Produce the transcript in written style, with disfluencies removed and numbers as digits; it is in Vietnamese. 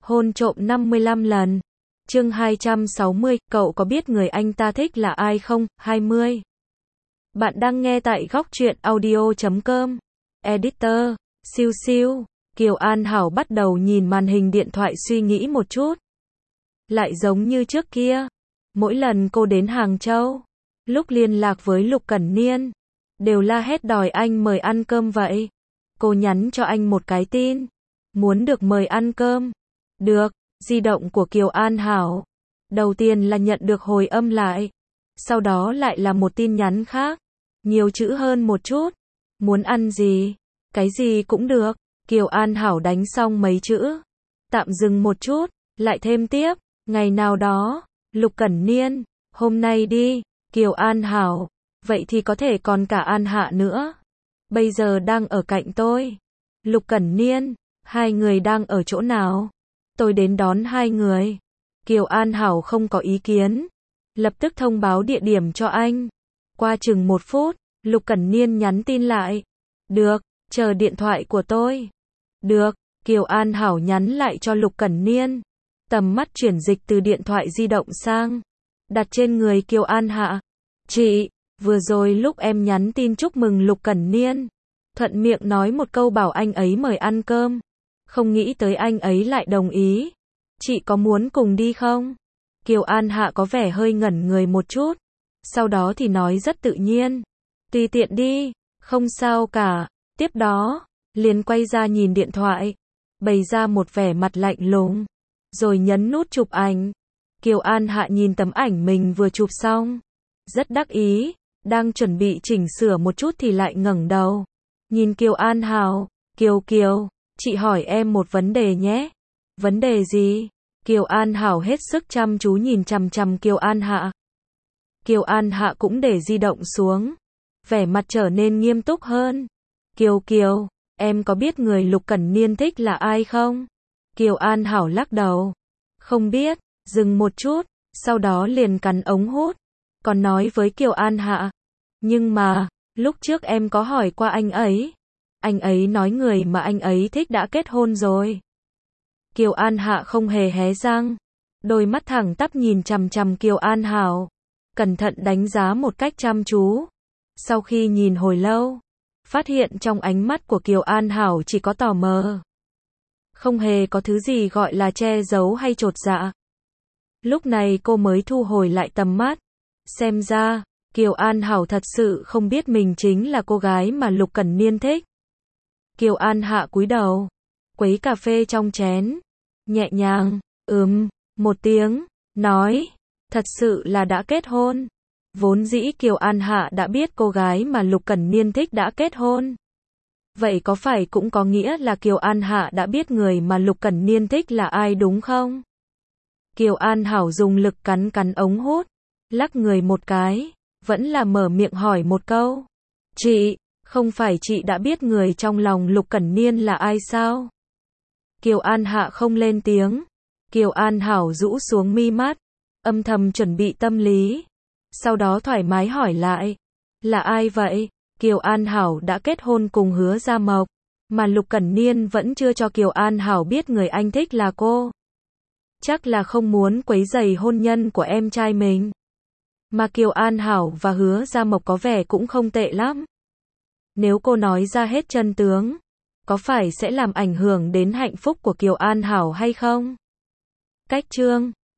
Hôn trộm 55 lần. Chương 260, cậu có biết người anh ta thích là ai không? 20. Bạn đang nghe tại góc truyện audio.com. Editor, siêu siêu. Kiều An Hảo bắt đầu nhìn màn hình điện thoại suy nghĩ một chút. Lại giống như trước kia. Mỗi lần cô đến Hàng Châu, lúc liên lạc với Lục Cẩn Niên, đều la hét đòi anh mời ăn cơm vậy. Cô nhắn cho anh một cái tin. Muốn được mời ăn cơm. Được, di động của Kiều An Hảo. Đầu tiên là nhận được hồi âm lại. Sau đó lại là một tin nhắn khác. Nhiều chữ hơn một chút. Muốn ăn gì? Cái gì cũng được. Kiều An Hảo đánh xong mấy chữ. Tạm dừng một chút. Lại thêm tiếp. Ngày nào đó. Lục Cẩn Niên. Hôm nay đi. Kiều An Hảo. Vậy thì có thể còn cả An Hạ nữa. Bây giờ đang ở cạnh tôi. Lục Cẩn Niên. Hai người đang ở chỗ nào? Tôi đến đón hai người. Kiều An Hảo không có ý kiến. Lập tức thông báo địa điểm cho anh. Qua chừng 1 phút, Lục Cẩn Niên nhắn tin lại. Được, chờ điện thoại của tôi. Được, Kiều An Hảo nhắn lại cho Lục Cẩn Niên. Tầm mắt chuyển dịch từ điện thoại di động sang. Đặt trên người Kiều An Hạ. Chị, vừa rồi lúc em nhắn tin chúc mừng Lục Cẩn Niên. Thuận miệng nói một câu bảo anh ấy mời ăn cơm. Không nghĩ tới anh ấy lại đồng ý. Chị có muốn cùng đi không? Kiều An Hạ có vẻ hơi ngẩn người một chút. Sau đó thì nói rất tự nhiên. Tùy tiện đi, không sao cả. Tiếp đó, liền quay ra nhìn điện thoại. Bày ra một vẻ mặt lạnh lùng. Rồi nhấn nút chụp ảnh. Kiều An Hạ nhìn tấm ảnh mình vừa chụp xong. Rất đắc ý. Đang chuẩn bị chỉnh sửa một chút thì lại ngẩng đầu. Nhìn Kiều An Hảo. Kiều, chị hỏi em một vấn đề nhé. Vấn đề gì? Kiều An Hảo hết sức chăm chú nhìn chằm chằm Kiều An Hạ. Kiều An Hạ cũng để di động xuống. Vẻ mặt trở nên nghiêm túc hơn. Kiều, em có biết người Lục Cẩn Niên thích là ai không? Kiều An Hảo lắc đầu. Không biết, dừng một chút, sau đó liền cắn ống hút. Còn nói với Kiều An Hạ. Nhưng mà, lúc trước em có hỏi qua anh ấy. Anh ấy nói người mà anh ấy thích đã kết hôn rồi. Kiều An Hạ không hề hé răng. Đôi mắt thẳng tắp nhìn chằm chằm Kiều An Hảo. Cẩn thận đánh giá một cách chăm chú. Sau khi nhìn hồi lâu, phát hiện trong ánh mắt của Kiều An Hảo chỉ có tò mò. Không hề có thứ gì gọi là che giấu hay chột dạ. Lúc này cô mới thu hồi lại tầm mắt. Xem ra, Kiều An Hảo thật sự không biết mình chính là cô gái mà Lục Cẩn Niên thích. Kiều An Hạ cúi đầu, quấy cà phê trong chén, nhẹ nhàng, một tiếng, nói, thật sự là đã kết hôn. Vốn dĩ Kiều An Hạ đã biết cô gái mà Lục Cẩn Niên thích đã kết hôn. Vậy có phải cũng có nghĩa là Kiều An Hạ đã biết người mà Lục Cẩn Niên thích là ai đúng không? Kiều An Hảo dùng lực cắn ống hút, lắc người một cái, vẫn là mở miệng hỏi một câu. Chị, không phải chị đã biết người trong lòng Lục Cẩn Niên là ai sao? Kiều An Hạ không lên tiếng. Kiều An Hảo rũ xuống mi mắt, âm thầm chuẩn bị tâm lý. Sau đó thoải mái hỏi lại. Là ai vậy? Kiều An Hảo đã kết hôn cùng Hứa Gia Mộc, mà Lục Cẩn Niên vẫn chưa cho Kiều An Hảo biết người anh thích là cô. Chắc là không muốn quấy rầy hôn nhân của em trai mình. Mà Kiều An Hảo và Hứa Gia Mộc có vẻ cũng không tệ lắm. Nếu cô nói ra hết chân tướng, có phải sẽ làm ảnh hưởng đến hạnh phúc của Kiều An Hảo hay không? Cách chương